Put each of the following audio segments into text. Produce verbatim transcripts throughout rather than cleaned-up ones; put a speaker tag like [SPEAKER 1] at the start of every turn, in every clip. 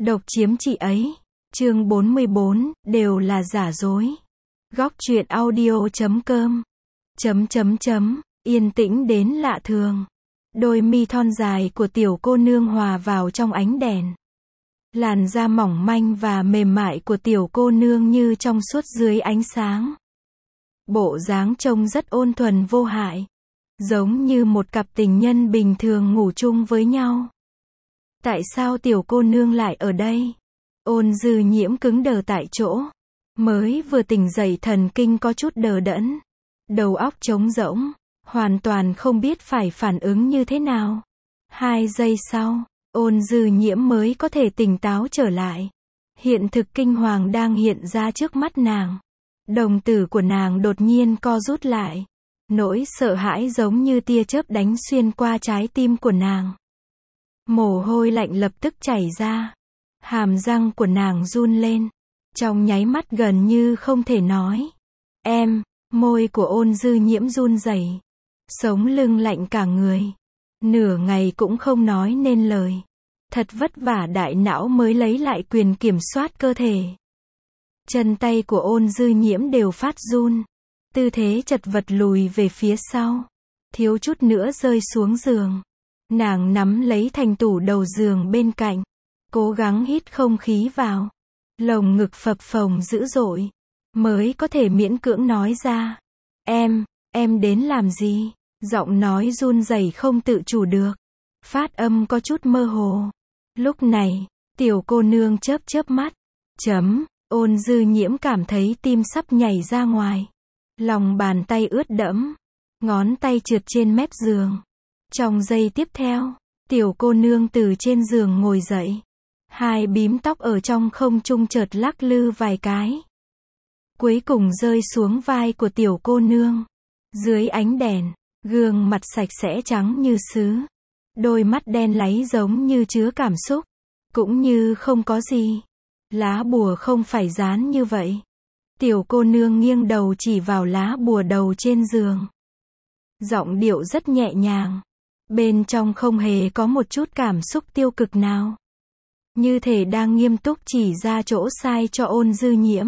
[SPEAKER 1] Độc chiếm chị ấy. Chương bốn mươi bốn, đều là giả dối. Góc truyện audio chấm com. Chấm chấm chấm, yên tĩnh đến lạ thường. Đôi mi thon dài của tiểu cô nương hòa vào trong ánh đèn. Làn da mỏng manh và mềm mại của tiểu cô nương như trong suốt dưới ánh sáng. Bộ dáng trông rất ôn thuần vô hại. Giống như một cặp tình nhân bình thường ngủ chung với nhau. Tại sao tiểu cô nương lại ở đây? Ôn Dư Nhiễm cứng đờ tại chỗ. Mới vừa tỉnh dậy thần kinh có chút đờ đẫn. Đầu óc trống rỗng. Hoàn toàn không biết phải phản ứng như thế nào. Hai giây sau, Ôn Dư Nhiễm mới có thể tỉnh táo trở lại. Hiện thực kinh hoàng đang hiện ra trước mắt nàng. Đồng tử của nàng đột nhiên co rút lại. Nỗi sợ hãi giống như tia chớp đánh xuyên qua trái tim của nàng. Mồ hôi lạnh lập tức chảy ra. Hàm răng của nàng run lên. Trong nháy mắt gần như không thể nói. Em, môi của Ôn Dư Nhiễm run rẩy. Sống lưng lạnh cả người. Nửa ngày cũng không nói nên lời. Thật vất vả đại não mới lấy lại quyền kiểm soát cơ thể. Chân tay của Ôn Dư Nhiễm đều phát run. Tư thế chật vật lùi về phía sau. Thiếu chút nữa rơi xuống giường. Nàng nắm lấy thành tủ đầu giường bên cạnh. Cố gắng hít không khí vào. Lồng ngực phập phồng dữ dội. Mới có thể miễn cưỡng nói ra. Em, em đến làm gì? Giọng nói run rẩy không tự chủ được. Phát âm có chút mơ hồ. Lúc này, tiểu cô nương chớp chớp mắt. Chấm, Ôn Dư Nhiễm cảm thấy tim sắp nhảy ra ngoài. Lòng bàn tay ướt đẫm. Ngón tay trượt trên mép giường. Trong giây tiếp theo, tiểu cô nương từ trên giường ngồi dậy. Hai bím tóc ở trong không trung chợt lắc lư vài cái. Cuối cùng rơi xuống vai của tiểu cô nương. Dưới ánh đèn, gương mặt sạch sẽ trắng như sứ. Đôi mắt đen láy giống như chứa cảm xúc. Cũng như không có gì. Lá bùa không phải dán như vậy. Tiểu cô nương nghiêng đầu chỉ vào lá bùa đầu trên giường. Giọng điệu rất nhẹ nhàng. Bên trong không hề có một chút cảm xúc tiêu cực nào. Như thể đang nghiêm túc chỉ ra chỗ sai cho Ôn Dư Nhiễm.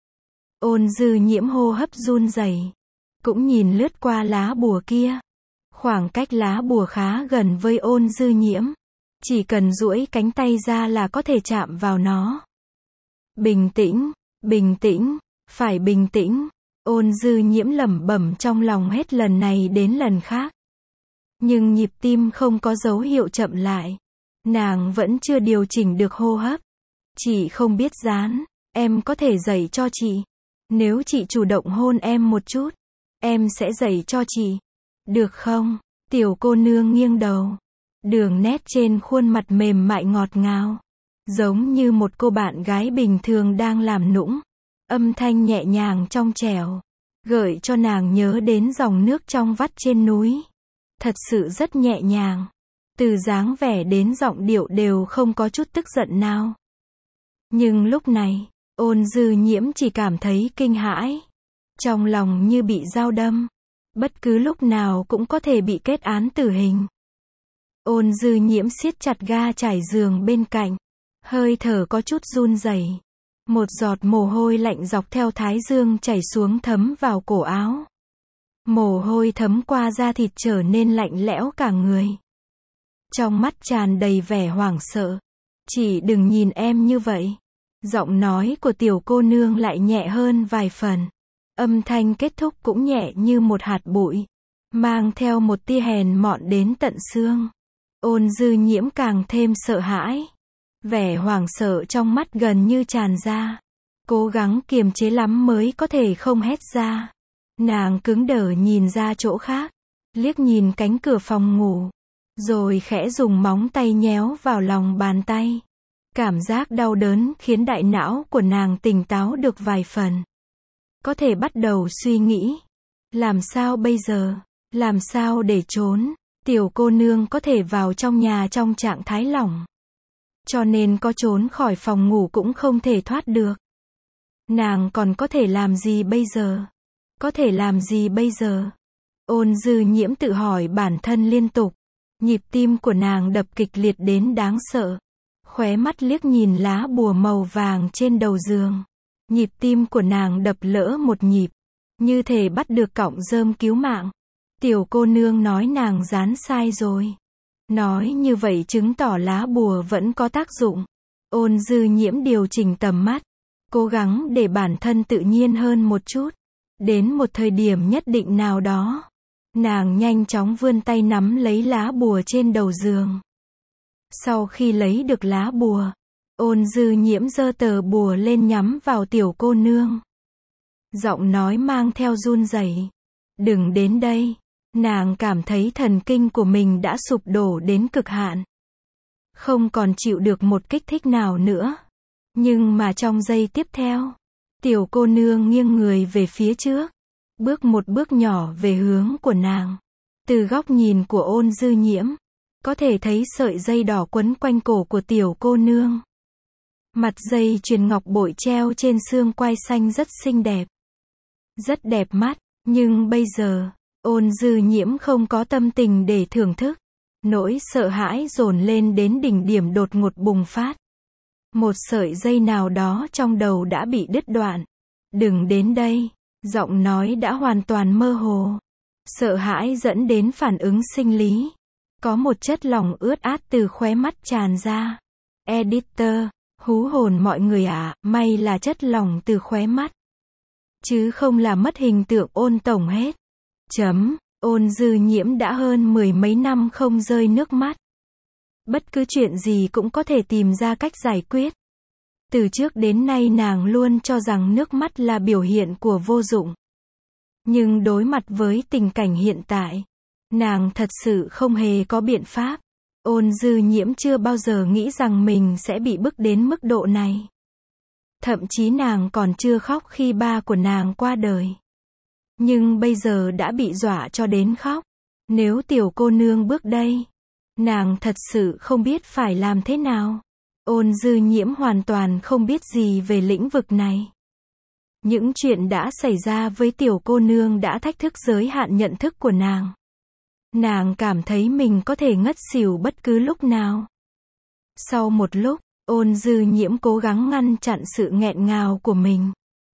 [SPEAKER 1] Ôn Dư Nhiễm hô hấp run rẩy. Cũng nhìn lướt qua lá bùa kia. Khoảng cách lá bùa khá gần với Ôn Dư Nhiễm. Chỉ cần duỗi cánh tay ra là có thể chạm vào nó. Bình tĩnh, bình tĩnh, phải bình tĩnh. Ôn Dư Nhiễm lẩm bẩm trong lòng hết lần này đến lần khác. Nhưng nhịp tim không có dấu hiệu chậm lại. Nàng vẫn chưa điều chỉnh được hô hấp. Chị không biết dán, em có thể dạy cho chị. Nếu chị chủ động hôn em một chút, em sẽ dạy cho chị. Được không? Tiểu cô nương nghiêng đầu. Đường nét trên khuôn mặt mềm mại ngọt ngào. Giống như một cô bạn gái bình thường đang làm nũng. Âm thanh nhẹ nhàng trong trẻo. Gợi cho nàng nhớ đến dòng nước trong vắt trên núi. Thật sự rất nhẹ nhàng. Từ dáng vẻ đến giọng điệu đều không có chút tức giận nào. Nhưng lúc này, Ôn Dư Nhiễm chỉ cảm thấy kinh hãi. Trong lòng như bị dao đâm. Bất cứ lúc nào cũng có thể bị kết án tử hình. Ôn Dư Nhiễm siết chặt ga trải giường bên cạnh. Hơi thở có chút run rẩy. Một giọt mồ hôi lạnh dọc theo thái dương chảy xuống thấm vào cổ áo. Mồ hôi thấm qua da thịt trở nên lạnh lẽo cả người. Trong mắt tràn đầy vẻ hoảng sợ. Chị đừng nhìn em như vậy. Giọng nói của tiểu cô nương lại nhẹ hơn vài phần. Âm thanh kết thúc cũng nhẹ như một hạt bụi. Mang theo một tia hèn mọn đến tận xương. Ôn Dư Nhiễm càng thêm sợ hãi. Vẻ hoảng sợ trong mắt gần như tràn ra. Cố gắng kiềm chế lắm mới có thể không hét ra. Nàng cứng đờ nhìn ra chỗ khác. Liếc nhìn cánh cửa phòng ngủ. Rồi khẽ dùng móng tay nhéo vào lòng bàn tay. Cảm giác đau đớn khiến đại não của nàng tỉnh táo được vài phần. Có thể bắt đầu suy nghĩ. Làm sao bây giờ? Làm sao để trốn? Tiểu cô nương có thể vào trong nhà trong trạng thái lỏng. Cho nên có trốn khỏi phòng ngủ cũng không thể thoát được. Nàng còn có thể làm gì bây giờ? Có thể làm gì bây giờ? Ôn Dư Nhiễm tự hỏi bản thân liên tục. Nhịp tim của nàng đập kịch liệt đến đáng sợ. Khóe mắt liếc nhìn lá bùa màu vàng trên đầu giường. Nhịp tim của nàng đập lỡ một nhịp, như thể bắt được cọng rơm cứu mạng. Tiểu cô nương nói nàng dán sai rồi. Nói như vậy chứng tỏ lá bùa vẫn có tác dụng. Ôn Dư Nhiễm điều chỉnh tầm mắt, cố gắng để bản thân tự nhiên hơn một chút. Đến một thời điểm nhất định nào đó, nàng nhanh chóng vươn tay nắm lấy lá bùa trên đầu giường. Sau khi lấy được lá bùa, Ôn Dư Nhiễm giơ tờ bùa lên nhắm vào tiểu cô nương. Giọng nói mang theo run rẩy. Đừng đến đây. Nàng cảm thấy thần kinh của mình đã sụp đổ đến cực hạn. Không còn chịu được một kích thích nào nữa. Nhưng mà trong giây tiếp theo, tiểu cô nương nghiêng người về phía trước, bước một bước nhỏ về hướng của nàng. Từ góc nhìn của Ôn Dư Nhiễm, có thể thấy sợi dây đỏ quấn quanh cổ của tiểu cô nương. Mặt dây chuyền ngọc bội treo trên xương quai xanh rất xinh đẹp. Rất đẹp mắt, nhưng bây giờ, Ôn Dư Nhiễm không có tâm tình để thưởng thức. Nỗi sợ hãi dồn lên đến đỉnh điểm đột ngột bùng phát. Một sợi dây nào đó trong đầu đã bị đứt đoạn. Đừng đến đây, giọng nói đã hoàn toàn mơ hồ. Sợ hãi dẫn đến phản ứng sinh lý. Có một chất lỏng ướt át từ khóe mắt tràn ra. Editor, hú hồn mọi người ạ, à, may là chất lỏng từ khóe mắt. Chứ không là mất hình tượng Ôn tổng hết. Chấm, Ôn Dư Nhiễm đã hơn mười mấy năm không rơi nước mắt. Bất cứ chuyện gì cũng có thể tìm ra cách giải quyết. Từ trước đến nay nàng luôn cho rằng nước mắt là biểu hiện của vô dụng. Nhưng đối mặt với tình cảnh hiện tại, nàng thật sự không hề có biện pháp. Ôn Dư Nhiễm chưa bao giờ nghĩ rằng mình sẽ bị bức đến mức độ này. Thậm chí nàng còn chưa khóc khi ba của nàng qua đời. Nhưng bây giờ đã bị dọa cho đến khóc. Nếu tiểu cô nương bước đây, nàng thật sự không biết phải làm thế nào. Ôn Dư Nhiễm hoàn toàn không biết gì về lĩnh vực này. Những chuyện đã xảy ra với tiểu cô nương đã thách thức giới hạn nhận thức của nàng. Nàng cảm thấy mình có thể ngất xỉu bất cứ lúc nào. Sau một lúc, Ôn Dư Nhiễm cố gắng ngăn chặn sự nghẹn ngào của mình.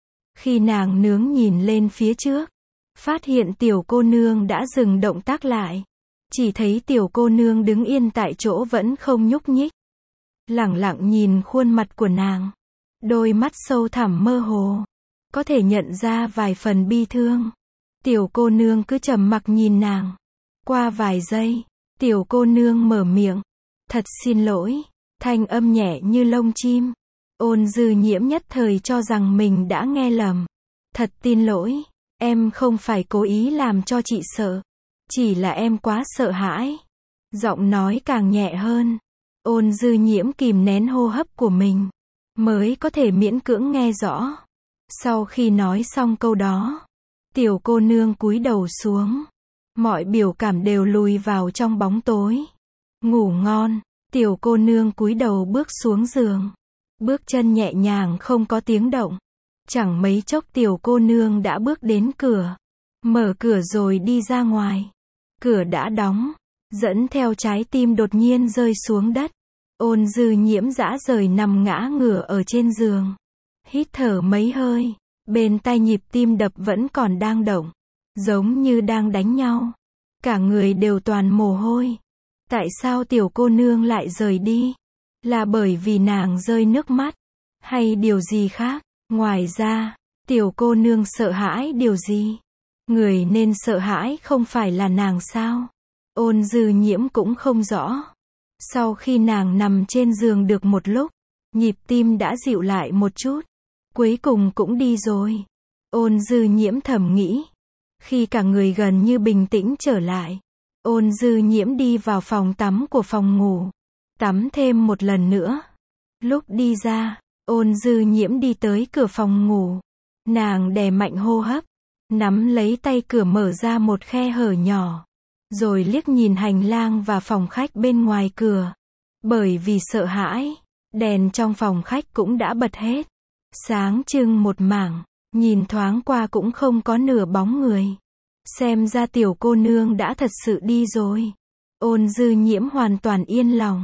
[SPEAKER 1] Khi nàng nướng nhìn lên phía trước, phát hiện tiểu cô nương đã dừng động tác lại. Chỉ thấy tiểu cô nương đứng yên tại chỗ vẫn không nhúc nhích. Lẳng lặng nhìn khuôn mặt của nàng. Đôi mắt sâu thẳm mơ hồ. Có thể nhận ra vài phần bi thương. Tiểu cô nương cứ trầm mặc nhìn nàng. Qua vài giây, tiểu cô nương mở miệng. Thật xin lỗi. Thanh âm nhẹ như lông chim. Ôn Dư Nhiễm nhất thời cho rằng mình đã nghe lầm. Thật tin lỗi. Em không phải cố ý làm cho chị sợ. Chỉ là em quá sợ hãi. Giọng nói càng nhẹ hơn. Ôn Dư Nhiễm kìm nén hô hấp của mình, mới có thể miễn cưỡng nghe rõ. Sau khi nói xong câu đó, tiểu cô nương cúi đầu xuống. Mọi biểu cảm đều lùi vào trong bóng tối. Ngủ ngon. Tiểu cô nương cúi đầu bước xuống giường. Bước chân nhẹ nhàng không có tiếng động. Chẳng mấy chốc tiểu cô nương đã bước đến cửa. Mở cửa rồi đi ra ngoài. Cửa đã đóng. Dẫn theo trái tim đột nhiên rơi xuống đất. Ôn Dư Nhiễm dã rời nằm ngã ngửa ở trên giường. Hít thở mấy hơi. Bên tai nhịp tim đập vẫn còn đang động. Giống như đang đánh nhau. Cả người đều toàn mồ hôi. Tại sao tiểu cô nương lại rời đi? Là bởi vì nàng rơi nước mắt? Hay điều gì khác? Ngoài ra, tiểu cô nương sợ hãi điều gì? Người nên sợ hãi không phải là nàng sao? Ôn Dư Nhiễm cũng không rõ. Sau khi nàng nằm trên giường được một lúc, nhịp tim đã dịu lại một chút. Cuối cùng cũng đi rồi. Ôn Dư Nhiễm thầm nghĩ. Khi cả người gần như bình tĩnh trở lại, Ôn Dư Nhiễm đi vào phòng tắm của phòng ngủ. Tắm thêm một lần nữa. Lúc đi ra, Ôn Dư Nhiễm đi tới cửa phòng ngủ. Nàng đè mạnh hô hấp, nắm lấy tay cửa mở ra một khe hở nhỏ. Rồi liếc nhìn hành lang và phòng khách bên ngoài cửa. Bởi vì sợ hãi, đèn trong phòng khách cũng đã bật hết. Sáng trưng một mảng, nhìn thoáng qua cũng không có nửa bóng người. Xem ra tiểu cô nương đã thật sự đi rồi. Ôn Dư Nhiễm hoàn toàn yên lòng.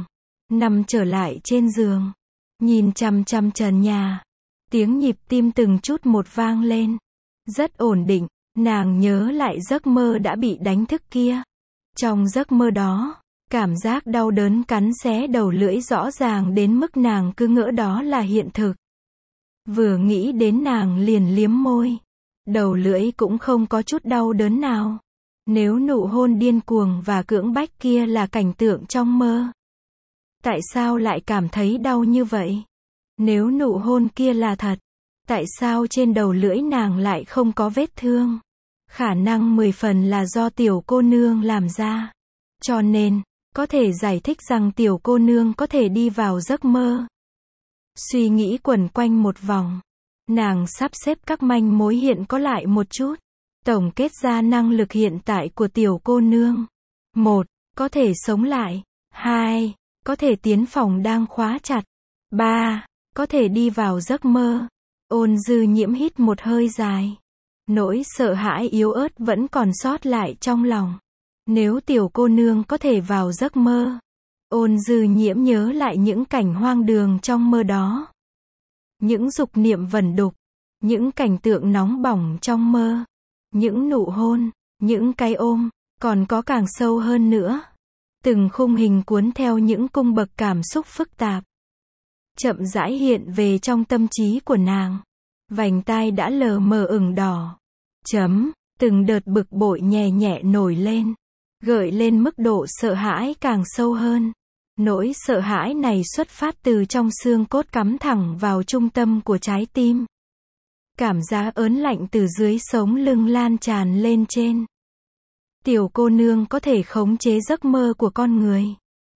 [SPEAKER 1] nằm trở lại trên giường, nhìn chằm chằm trần nhà. Tiếng nhịp tim từng chút một vang lên. Rất ổn định, nàng nhớ lại giấc mơ đã bị đánh thức kia. Trong giấc mơ đó, cảm giác đau đớn cắn xé đầu lưỡi rõ ràng đến mức nàng cứ ngỡ đó là hiện thực. Vừa nghĩ đến nàng liền liếm môi. Đầu lưỡi cũng không có chút đau đớn nào. Nếu nụ hôn điên cuồng và cưỡng bách kia là cảnh tượng trong mơ, tại sao lại cảm thấy đau như vậy? Nếu nụ hôn kia là thật, tại sao trên đầu lưỡi nàng lại không có vết thương? Khả năng mười phần là do tiểu cô nương làm ra. Cho nên, có thể giải thích rằng tiểu cô nương có thể đi vào giấc mơ. Suy nghĩ quẩn quanh một vòng. Nàng sắp xếp các manh mối hiện có lại một chút. Tổng kết ra năng lực hiện tại của tiểu cô nương. một. Có thể sống lại. hai. Có thể tiến phòng đang khóa chặt. ba. Có thể đi vào giấc mơ. Ôn Dư Nhiễm hít một hơi dài. Nỗi sợ hãi yếu ớt vẫn còn sót lại trong lòng. Nếu tiểu cô nương có thể vào giấc mơ. Ôn Dư Nhiễm nhớ lại những cảnh hoang đường trong mơ đó. Những dục niệm vẩn đục. Những cảnh tượng nóng bỏng trong mơ. Những nụ hôn. Những cái ôm. Còn có càng sâu hơn nữa. Từng khung hình cuốn theo những cung bậc cảm xúc phức tạp. Chậm rãi hiện về trong tâm trí của nàng. Vành tai đã lờ mờ ửng đỏ. Chấm. Từng đợt bực bội nhẹ nhẹ nổi lên. Gợi lên mức độ sợ hãi càng sâu hơn. Nỗi sợ hãi này xuất phát từ trong xương cốt cắm thẳng vào trung tâm của trái tim. Cảm giác ớn lạnh từ dưới sống lưng lan tràn lên trên. Tiểu cô nương có thể khống chế giấc mơ của con người.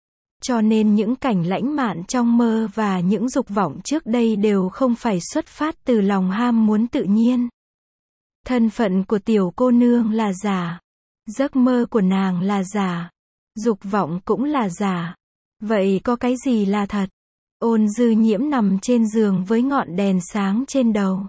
[SPEAKER 1] Cho nên những cảnh lãnh mạn trong mơ và những dục vọng trước đây đều không phải xuất phát từ lòng ham muốn tự nhiên. Thân phận của tiểu cô nương là giả. Giấc mơ của nàng là giả. Dục vọng cũng là giả. Vậy có cái gì là thật? Ôn Dư Nhiễm nằm trên giường với ngọn đèn sáng trên đầu.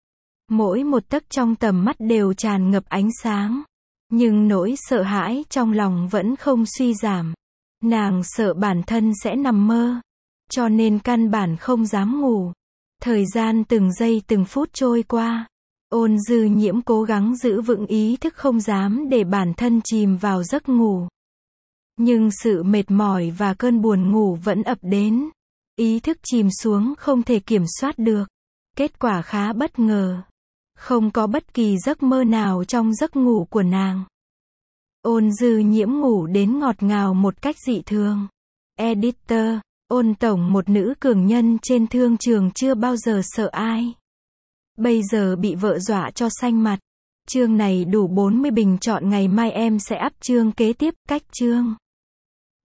[SPEAKER 1] Mỗi một tấc trong tầm mắt đều tràn ngập ánh sáng. Nhưng nỗi sợ hãi trong lòng vẫn không suy giảm. Nàng sợ bản thân sẽ nằm mơ. Cho nên căn bản không dám ngủ. Thời gian từng giây từng phút trôi qua. Ôn Dư Nhiễm cố gắng giữ vững ý thức không dám để bản thân chìm vào giấc ngủ. Nhưng sự mệt mỏi và cơn buồn ngủ vẫn ập đến. Ý thức chìm xuống không thể kiểm soát được. Kết quả khá bất ngờ. Không có bất kỳ giấc mơ nào trong giấc ngủ của nàng. Ôn Dư Nhiễm ngủ đến ngọt ngào một cách dị thường. Editor, Ôn tổng một nữ cường nhân trên thương trường chưa bao giờ sợ ai. Bây giờ bị vợ dọa cho xanh mặt. Chương này đủ bốn mươi bình chọn, ngày mai em sẽ up chương kế tiếp, cách chương.